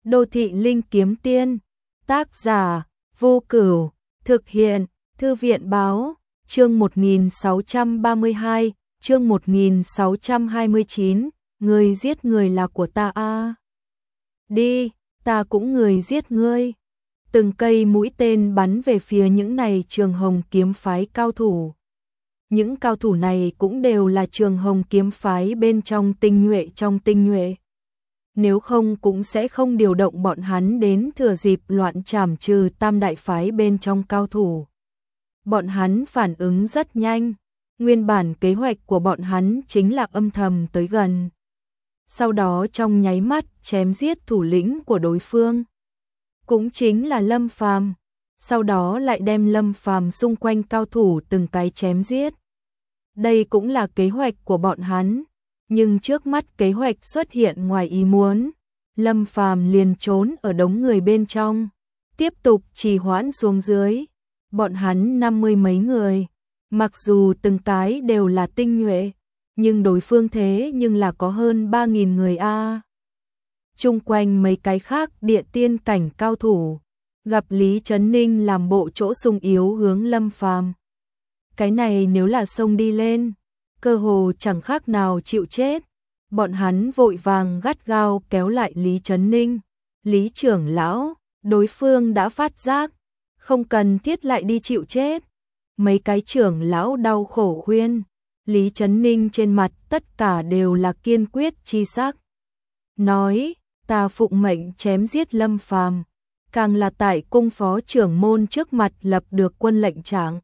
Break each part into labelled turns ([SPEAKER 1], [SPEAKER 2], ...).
[SPEAKER 1] Đô thị linh kiếm tiên, tác giả, Vô Cửu, thực hiện, Thư viện báo, chương 1632, chương 1629, người giết người là của ta a. Đi, ta cũng người giết ngươi. Từng cây mũi tên bắn về phía những này Trường Hồng kiếm phái cao thủ. Những cao thủ này cũng đều là Trường Hồng kiếm phái bên trong tinh nhuệ. Nếu không cũng sẽ không điều động bọn hắn đến thừa dịp loạn trảm trừ tam đại phái bên trong cao thủ. Bọn hắn phản ứng rất nhanh, nguyên bản kế hoạch của bọn hắn chính là âm thầm tới gần. Sau đó trong nháy mắt chém giết thủ lĩnh của đối phương, cũng chính là Lâm Phàm. Sau đó lại đem Lâm Phàm xung quanh cao thủ từng cái chém giết. Đây cũng là kế hoạch của bọn hắn. Nhưng trước mắt kế hoạch xuất hiện ngoài ý muốn, Lâm Phàm liền trốn ở đống người bên trong, tiếp tục trì hoãn xuống dưới. Bọn hắn 50 mấy người, mặc dù từng cái đều là tinh nhuệ, nhưng đối phương thế nhưng là có hơn 3.000 người a. Chung quanh mấy cái khác địa tiên cảnh cao thủ, gặp Lý Chấn Ninh làm bộ chỗ sung yếu hướng Lâm Phàm. Cái này nếu là xông đi lên, cơ hồ chẳng khác nào chịu chết. Bọn hắn vội vàng gắt gao kéo lại Lý Chấn Ninh. Lý trưởng lão, đối phương đã phát giác, không cần thiết lại đi chịu chết. Mấy cái trưởng lão đau khổ khuyên. Lý Chấn Ninh trên mặt tất cả đều là kiên quyết chi sắc. Nói, ta phụng mệnh chém giết Lâm Phàm, càng là tại cung phó trưởng môn trước mặt lập được quân lệnh trạng.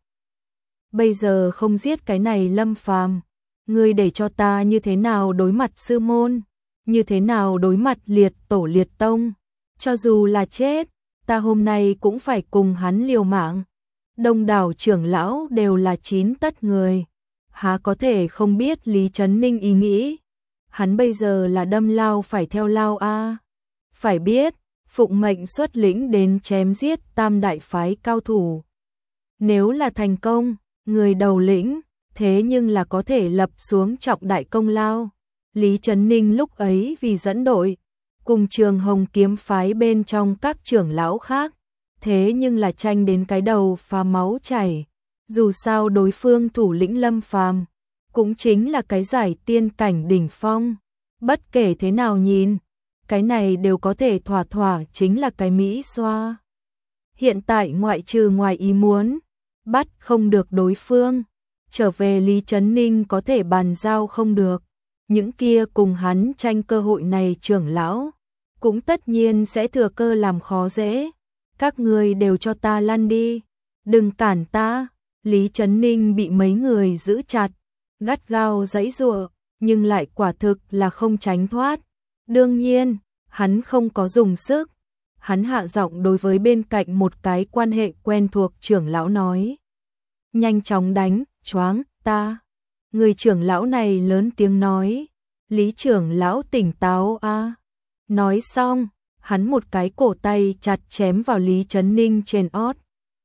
[SPEAKER 1] Bây giờ không giết cái này Lâm Phàm, ngươi để cho ta như thế nào đối mặt sư môn, như thế nào đối mặt liệt tổ liệt tông, cho dù là chết, ta hôm nay cũng phải cùng hắn liều mạng. Đông đảo trưởng lão đều là chín tất người, há có thể không biết Lý Chấn Ninh ý nghĩ. Hắn bây giờ là đâm lao phải theo lao a. Phải biết, phụng mệnh xuất lĩnh đến chém giết tam đại phái cao thủ. Nếu là thành công, người đầu lĩnh, thế nhưng là có thể lập xuống trọng đại công lao. Lý Chấn Ninh lúc ấy vì dẫn đội, cùng Trường Hồng kiếm phái bên trong các trưởng lão khác, thế nhưng là tranh đến cái đầu phá máu chảy. Dù sao đối phương thủ lĩnh Lâm Phàm cũng chính là cái giải tiên cảnh đỉnh phong. Bất kể thế nào nhìn, cái này đều có thể thỏa thỏa chính là cái Mỹ xoa. Hiện tại ngoại trừ ngoài ý muốn, bắt không được đối phương, trở về Lý Chấn Ninh có thể bàn giao không được. Những kia cùng hắn tranh cơ hội này trưởng lão, cũng tất nhiên sẽ thừa cơ làm khó dễ. Các người đều cho ta lăn đi, đừng cản ta. Lý Chấn Ninh bị mấy người giữ chặt, gắt gao giãy giụa, nhưng lại quả thực là không tránh thoát. Đương nhiên, hắn không có dùng sức. Hắn hạ giọng đối với bên cạnh một cái quan hệ quen thuộc trưởng lão nói. Nhanh chóng đánh, choáng, ta. Người trưởng lão này lớn tiếng nói. Lý trưởng lão tỉnh táo a. Nói xong, hắn một cái cổ tay chặt chém vào Lý Chấn Ninh trên ót.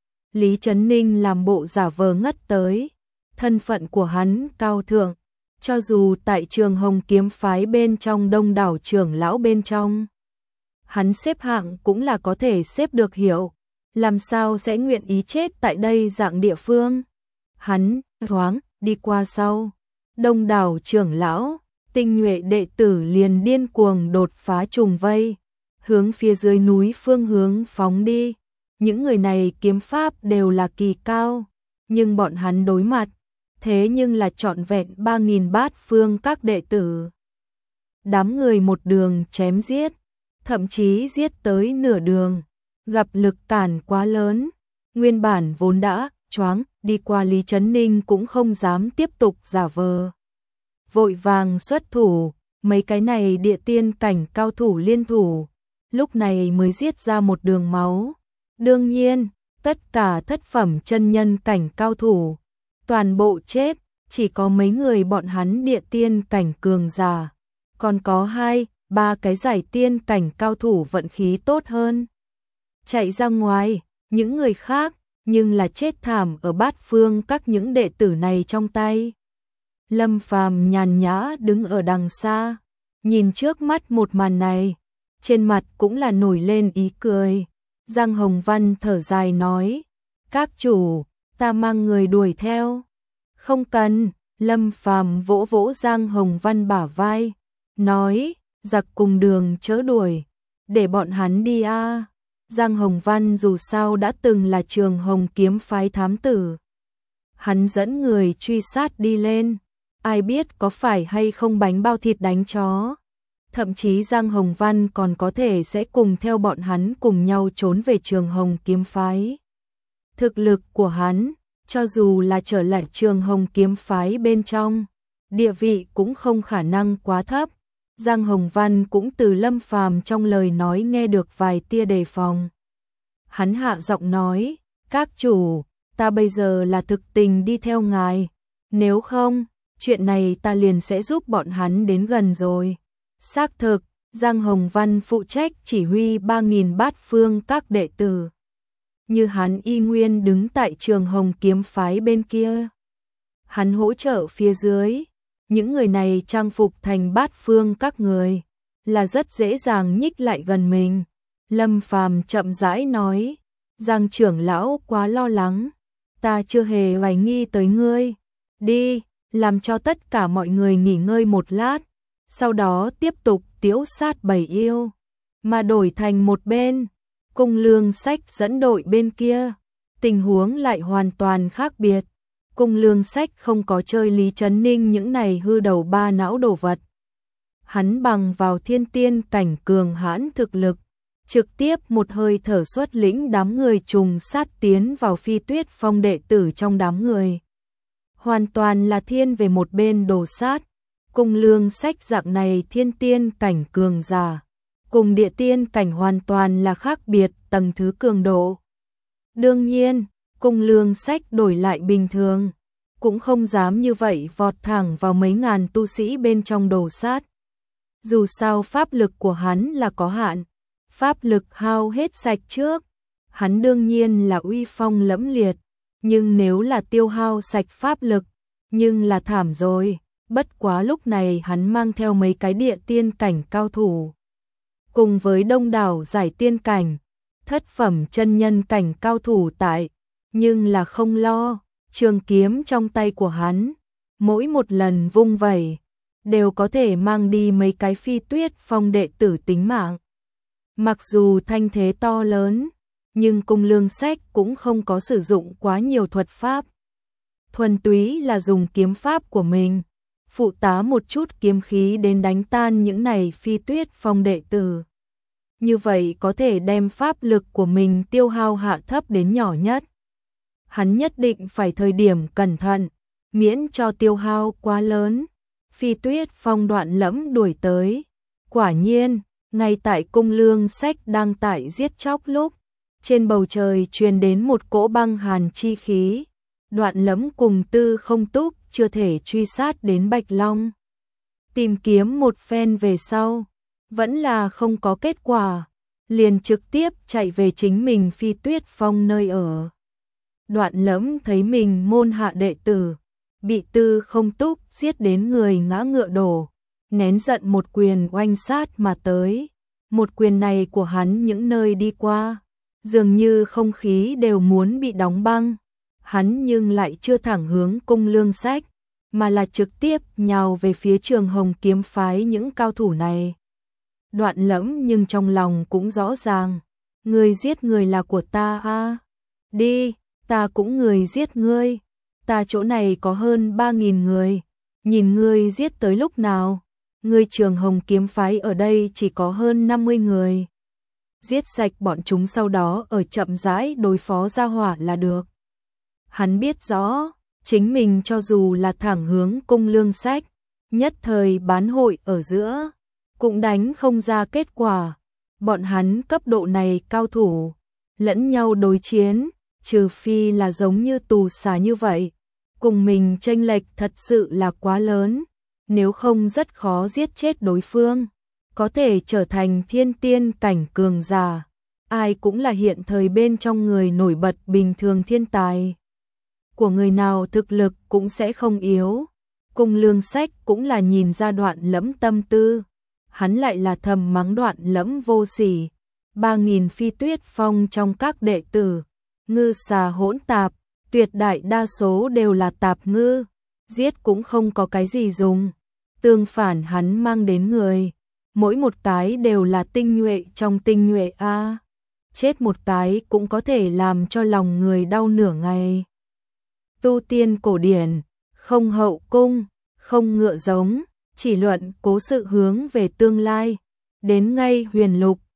[SPEAKER 1] Lý Chấn Ninh làm bộ giả vờ ngất tới. Thân phận của hắn cao thượng, cho dù tại Trường Hồng kiếm phái bên trong đông đảo trưởng lão bên trong, hắn xếp hạng cũng là có thể xếp được hiệu, làm sao sẽ nguyện ý chết tại đây dạng địa phương. Hắn thoáng đi qua sau, đông đảo trưởng lão, tinh nhuệ đệ tử liền điên cuồng đột phá trùng vây, hướng phía dưới núi phương hướng phóng đi. Những người này kiếm pháp đều là kỳ cao, nhưng bọn hắn đối mặt, thế nhưng là trọn vẹn 3.000 bát phương các đệ tử. Đám người một đường chém giết, thậm chí giết tới nửa đường, gặp lực cản quá lớn, nguyên bản vốn đã choáng đi qua Lý Chấn Ninh cũng không dám tiếp tục giả vờ. Vội vàng xuất thủ, mấy cái này địa tiên cảnh cao thủ liên thủ, lúc này mới giết ra một đường máu. Đương nhiên, tất cả thất phẩm chân nhân cảnh cao thủ, toàn bộ chết, chỉ có mấy người bọn hắn địa tiên cảnh cường giả, còn có 2-3 cái giải tiên cảnh cao thủ vận khí tốt hơn. Chạy ra ngoài, những người khác, nhưng là chết thảm ở bát phương các những đệ tử này trong tay. Lâm Phàm nhàn nhã đứng ở đằng xa, nhìn trước mắt một màn này, trên mặt cũng là nổi lên ý cười. Giang Hồng Văn thở dài nói, các chủ, ta mang người đuổi theo. Không cần, Lâm Phàm vỗ vỗ Giang Hồng Văn bả vai, nói, giặc cùng đường chớ đuổi, để bọn hắn đi a. Giang Hồng Văn dù sao đã từng là Trường Hồng kiếm phái thám tử. Hắn dẫn người truy sát đi lên, ai biết có phải hay không bánh bao thịt đánh chó. Thậm chí Giang Hồng Văn còn có thể sẽ cùng theo bọn hắn cùng nhau trốn về Trường Hồng kiếm phái. Thực lực của hắn, cho dù là trở lại Trường Hồng kiếm phái bên trong, địa vị cũng không khả năng quá thấp. Giang Hồng Văn cũng từ Lâm Phàm trong lời nói nghe được vài tia đề phòng. Hắn hạ giọng nói, các chủ, ta bây giờ là thực tình đi theo ngài, nếu không, chuyện này ta liền sẽ giúp bọn hắn đến gần rồi. Xác thực, Giang Hồng Văn phụ trách chỉ huy 3.000 bát phương các đệ tử. Như hắn y nguyên đứng tại Trường Hồng kiếm phái bên kia. Hắn hỗ trợ phía dưới, những người này trang phục thành bát phương các người, là rất dễ dàng nhích lại gần mình. Lâm Phàm chậm rãi nói, Giang trưởng lão quá lo lắng, ta chưa hề hoài nghi tới ngươi. Đi, làm cho tất cả mọi người nghỉ ngơi một lát, sau đó tiếp tục tiễu sát bầy yêu, mà đổi thành một bên. Cung Lương Sách dẫn đội bên kia, tình huống lại hoàn toàn khác biệt. Cung Lương Sách không có chơi Lý Trấn Ninh những này hư đầu ba não đồ vật. Hắn bằng vào thiên tiên cảnh cường hãn thực lực, trực tiếp một hơi thở xuất lĩnh đám người trùng sát tiến vào Phi Tuyết Phong đệ tử trong đám người. Hoàn toàn là thiên về một bên đồ sát. Cung Lương Sách dạng này thiên tiên cảnh cường giả, cùng địa tiên cảnh hoàn toàn là khác biệt tầng thứ cường độ. Đương nhiên, Cung Lương Sách đổi lại bình thường, cũng không dám như vậy vọt thẳng vào mấy ngàn tu sĩ bên trong đồ sát. Dù sao pháp lực của hắn là có hạn, pháp lực hao hết sạch trước, hắn đương nhiên là uy phong lẫm liệt, nhưng nếu là tiêu hao sạch pháp lực, nhưng là thảm rồi. Bất quá lúc này hắn mang theo mấy cái địa tiên cảnh cao thủ, cùng với đông đảo giải tiên cảnh, thất phẩm chân nhân cảnh cao thủ tại, nhưng là không lo, trường kiếm trong tay của hắn, mỗi một lần vung vẩy, đều có thể mang đi mấy cái Phi Tuyết Phong đệ tử tính mạng. Mặc dù thanh thế to lớn, nhưng Cung Lương Sách cũng không có sử dụng quá nhiều thuật pháp. Thuần túy là dùng kiếm pháp của mình, phụ tá một chút kiếm khí đến đánh tan những này Phi Tuyết Phong đệ tử. Như vậy có thể đem pháp lực của mình tiêu hao hạ thấp đến nhỏ nhất. Hắn nhất định phải thời điểm cẩn thận, miễn cho tiêu hao quá lớn. Phi Tuyết Phong đoạn lẫm đuổi tới. Quả nhiên, ngay tại Cung Lương Sách đang tại giết chóc lúc, trên bầu trời truyền đến một cỗ băng hàn chi khí. Đoạn lẫm cùng Tư Không Túc chưa thể truy sát đến Bạch Long. Tìm kiếm một phen về sau, vẫn là không có kết quả, liền trực tiếp chạy về chính mình Phi Tuyết Phong nơi ở. Đoạn lẫm thấy mình môn hạ đệ tử, bị Tư Không Túc giết đến người ngã ngựa đổ, nén giận một quyền oanh sát mà tới. Một quyền này của hắn những nơi đi qua, dường như không khí đều muốn bị đóng băng. Hắn nhưng lại chưa thẳng hướng Cung Lương Sách, mà là trực tiếp nhào về phía Trường Hồng kiếm phái những cao thủ này. Đoạn lẫm nhưng trong lòng cũng rõ ràng, người giết người là của ta a. Đi, ta cũng người giết ngươi, ta chỗ này có hơn 3.000 người, nhìn ngươi giết tới lúc nào, ngươi Trường Hồng kiếm phái ở đây chỉ có hơn 50 người. Giết sạch bọn chúng sau đó ở chậm rãi đối phó gia hỏa là được. Hắn biết rõ, chính mình cho dù là thẳng hướng Cung Lương Sách, nhất thời bán hội ở giữa, cũng đánh không ra kết quả. Bọn hắn cấp độ này cao thủ, lẫn nhau đối chiến, trừ phi là giống như tù xà như vậy, cùng mình chênh lệch thật sự là quá lớn, nếu không rất khó giết chết đối phương, có thể trở thành thiên tiên cảnh cường giả. Ai cũng là hiện thời bên trong người nổi bật bình thường thiên tài. Của người nào thực lực cũng sẽ không yếu. Cung Lương Sách cũng là nhìn ra đoạn lẫm tâm tư. hắn lại là thầm mắng Đoạn Lẫm vô sỉ. 3.000 Phi Tuyết Phong trong các đệ tử, ngư xà hỗn tạp, tuyệt đại đa số đều là tạp ngư, giết cũng không có cái gì dùng. Tương phản hắn mang đến người, mỗi một cái đều là tinh nhuệ trong tinh nhuệ a. Chết một cái cũng có thể làm cho lòng người đau nửa ngày. Tu tiên cổ điển, không hậu cung, không ngựa giống, chỉ luận cố sự hướng về tương lai. Đến ngay huyền lục,